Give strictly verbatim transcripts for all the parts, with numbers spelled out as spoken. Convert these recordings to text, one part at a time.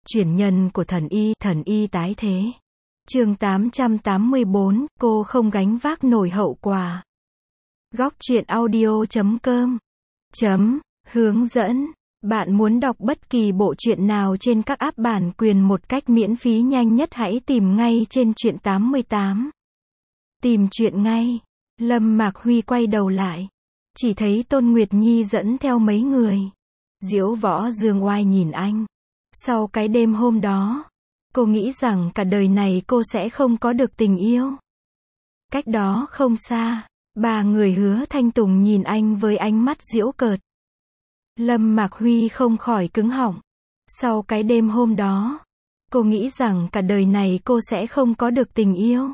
Chuyển nhân của thần y, thần y tái thế. Chương tám trăm tám mươi bốn, cô không gánh vác nổi hậu quả. Góc truyện audio chấm com chấm hướng dẫn. Bạn muốn đọc bất kỳ bộ truyện nào trên các app bản quyền một cách miễn phí nhanh nhất, hãy tìm ngay trên truyện tám mươi tám. Tìm truyện ngay. Lâm Mạc Huy quay đầu lại, chỉ thấy Tôn Nguyệt Nhi dẫn theo mấy người. Diễu Võ Dương Oai nhìn anh. Sau cái đêm hôm đó, cô nghĩ rằng cả đời này cô sẽ không có được tình yêu. Cách đó không xa, ba người Hứa Thanh Tùng nhìn anh với ánh mắt giễu cợt. Lâm Mạc Huy không khỏi cứng họng. Sau cái đêm hôm đó, cô nghĩ rằng cả đời này cô sẽ không có được tình yêu.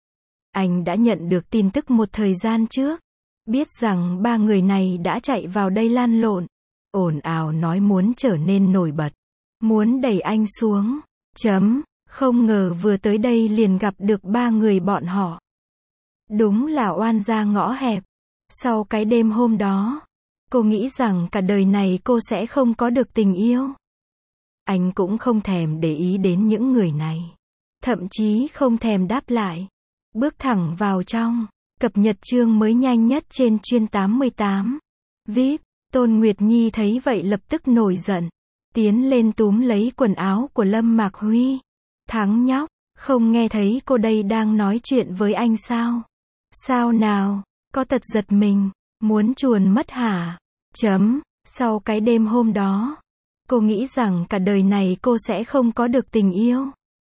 Anh đã nhận được tin tức một thời gian trước, biết rằng ba người này đã chạy vào đây lan lộn, ồn ào nói muốn trở nên nổi bật, muốn đẩy anh xuống. Chấm, không ngờ vừa tới đây liền gặp được ba người bọn họ. Đúng là oan gia ngõ hẹp. Sau cái đêm hôm đó, cô nghĩ rằng cả đời này cô sẽ không có được tình yêu. Anh cũng không thèm để ý đến những người này, thậm chí không thèm đáp lại, bước thẳng vào trong. Cập nhật chương mới nhanh nhất trên chuyên tám mươi tám. vê i pê, Tôn Nguyệt Nhi thấy vậy lập tức nổi giận, tiến lên túm lấy quần áo của Lâm Mạc Huy. Thắng nhóc, không nghe thấy cô đây đang nói chuyện với anh sao? Sao nào, có tật giật mình, muốn chuồn mất hả? Chấm, sau cái đêm hôm đó, cô nghĩ rằng cả đời này cô sẽ không có được tình yêu.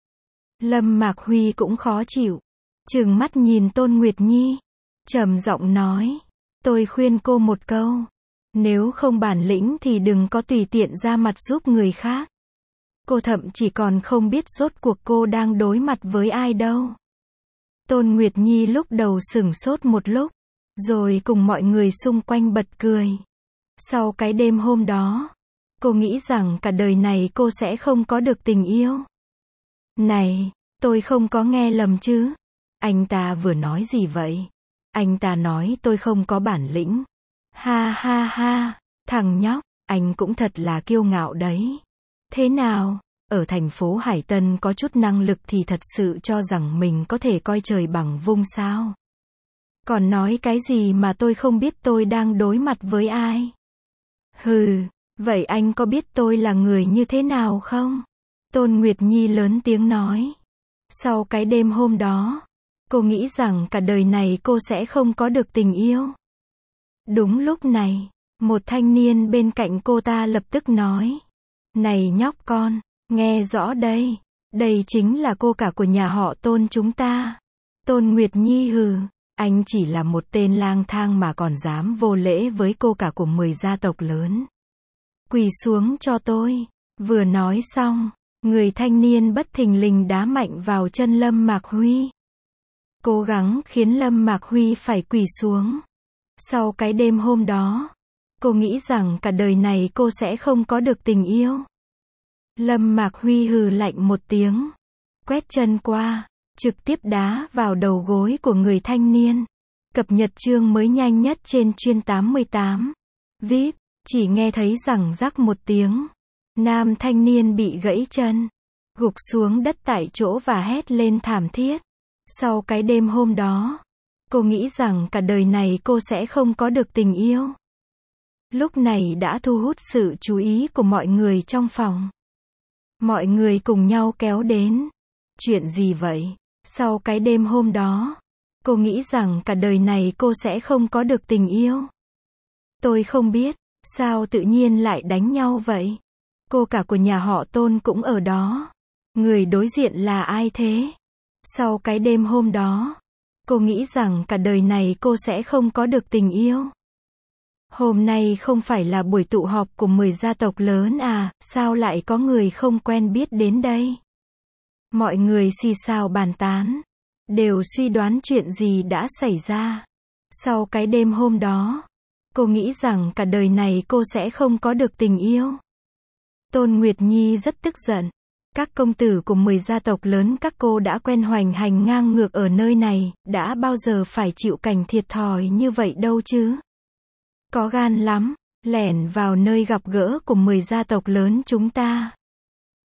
Lâm Mạc Huy cũng khó chịu, trừng mắt nhìn Tôn Nguyệt Nhi, trầm giọng nói, tôi khuyên cô một câu, nếu không bản lĩnh thì đừng có tùy tiện ra mặt giúp người khác. Cô thậm chí còn không biết rốt cuộc cô đang đối mặt với ai đâu. Tôn Nguyệt Nhi lúc đầu sửng sốt một lúc, rồi cùng mọi người xung quanh bật cười. Sau cái đêm hôm đó, cô nghĩ rằng cả đời này cô sẽ không có được tình yêu. Này, tôi không có nghe lầm chứ? Anh ta vừa nói gì vậy? Anh ta nói tôi không có bản lĩnh. Ha ha ha, thằng nhóc, anh cũng thật là kiêu ngạo đấy. Thế nào, ở thành phố Hải Tân có chút năng lực thì thật sự cho rằng mình có thể coi trời bằng vung sao? Còn nói cái gì mà tôi không biết tôi đang đối mặt với ai? Hừ, vậy anh có biết tôi là người như thế nào không? Tôn Nguyệt Nhi lớn tiếng nói. Sau cái đêm hôm đó, cô nghĩ rằng cả đời này cô sẽ không có được tình yêu. Đúng lúc này, một thanh niên bên cạnh cô ta lập tức nói. Này nhóc con, nghe rõ đây, đây chính là cô cả của nhà họ Tôn chúng ta. Tôn Nguyệt Nhi hừ, anh chỉ là một tên lang thang mà còn dám vô lễ với cô cả của mười gia tộc lớn. Quỳ xuống cho tôi. Vừa nói xong, người thanh niên bất thình lình đá mạnh vào chân Lâm Mạc Huy, cố gắng khiến Lâm Mạc Huy phải quỳ xuống. Sau cái đêm hôm đó, cô nghĩ rằng cả đời này cô sẽ không có được tình yêu. Lâm Mạc Huy hừ lạnh một tiếng, quét chân qua, trực tiếp đá vào đầu gối của người thanh niên. Cập nhật chương mới nhanh nhất trên chuyên tám mươi tám. vê i pê, chỉ nghe thấy rẳng rắc một tiếng. Nam thanh niên bị gãy chân, gục xuống đất tại chỗ và hét lên thảm thiết. Sau cái đêm hôm đó, cô nghĩ rằng cả đời này cô sẽ không có được tình yêu. Lúc này đã thu hút sự chú ý của mọi người trong phòng. Mọi người cùng nhau kéo đến. Chuyện gì vậy? Sau cái đêm hôm đó, cô nghĩ rằng cả đời này cô sẽ không có được tình yêu. Tôi không biết, sao tự nhiên lại đánh nhau vậy? Cô cả của nhà họ Tôn cũng ở đó. Người đối diện là ai thế? Sau cái đêm hôm đó, cô nghĩ rằng cả đời này cô sẽ không có được tình yêu. Hôm nay không phải là buổi tụ họp của mười gia tộc lớn à, sao lại có người không quen biết đến đây? Mọi người xì xào bàn tán, đều suy đoán chuyện gì đã xảy ra. Sau cái đêm hôm đó, cô nghĩ rằng cả đời này cô sẽ không có được tình yêu. Tôn Nguyệt Nhi rất tức giận. Các công tử của mười gia tộc lớn các cô đã quen hoành hành ngang ngược ở nơi này, đã bao giờ phải chịu cảnh thiệt thòi như vậy đâu chứ? Có gan lắm, lẻn vào nơi gặp gỡ của mười gia tộc lớn chúng ta.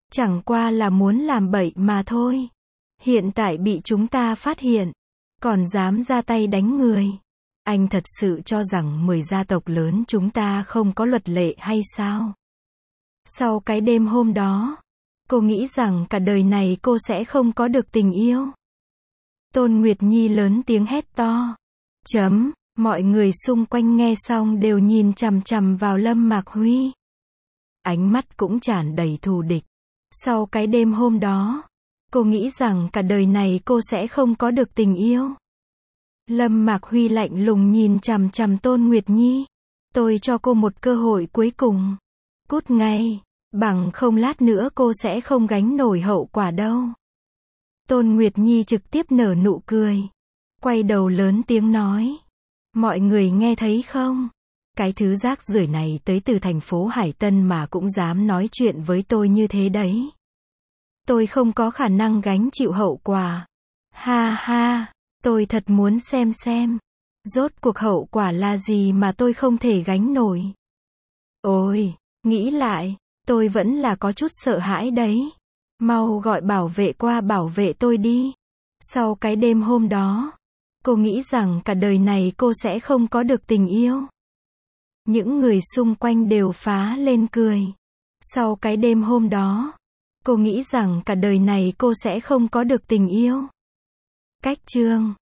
Chẳng qua là muốn làm bậy mà thôi. Hiện tại bị chúng ta phát hiện, còn dám ra tay đánh người. Anh thật sự cho rằng mười gia tộc lớn chúng ta không có luật lệ hay sao? Sau cái đêm hôm đó, cô nghĩ rằng cả đời này cô sẽ không có được tình yêu. Tôn Nguyệt Nhi lớn tiếng hét to. Chấm, mọi người xung quanh nghe xong đều nhìn chằm chằm vào Lâm Mạc Huy. Ánh mắt cũng tràn đầy thù địch. Sau cái đêm hôm đó, cô nghĩ rằng cả đời này cô sẽ không có được tình yêu. Lâm Mạc Huy lạnh lùng nhìn chằm chằm Tôn Nguyệt Nhi. Tôi cho cô một cơ hội cuối cùng. Cút ngay, bằng không lát nữa cô sẽ không gánh nổi hậu quả đâu. Tôn Nguyệt Nhi trực tiếp nở nụ cười. Quay đầu lớn tiếng nói. Mọi người nghe thấy không? Cái thứ rác rưởi này tới từ thành phố Hải Tân mà cũng dám nói chuyện với tôi như thế đấy. Tôi không có khả năng gánh chịu hậu quả. Ha ha, tôi thật muốn xem xem. Rốt cuộc hậu quả là gì mà tôi không thể gánh nổi. Ôi, nghĩ lại, tôi vẫn là có chút sợ hãi đấy. Mau gọi bảo vệ qua bảo vệ tôi đi. Sau cái đêm hôm đó, cô nghĩ rằng cả đời này cô sẽ không có được tình yêu. Những người xung quanh đều phá lên cười. Sau cái đêm hôm đó, cô nghĩ rằng cả đời này cô sẽ không có được tình yêu. Cách chương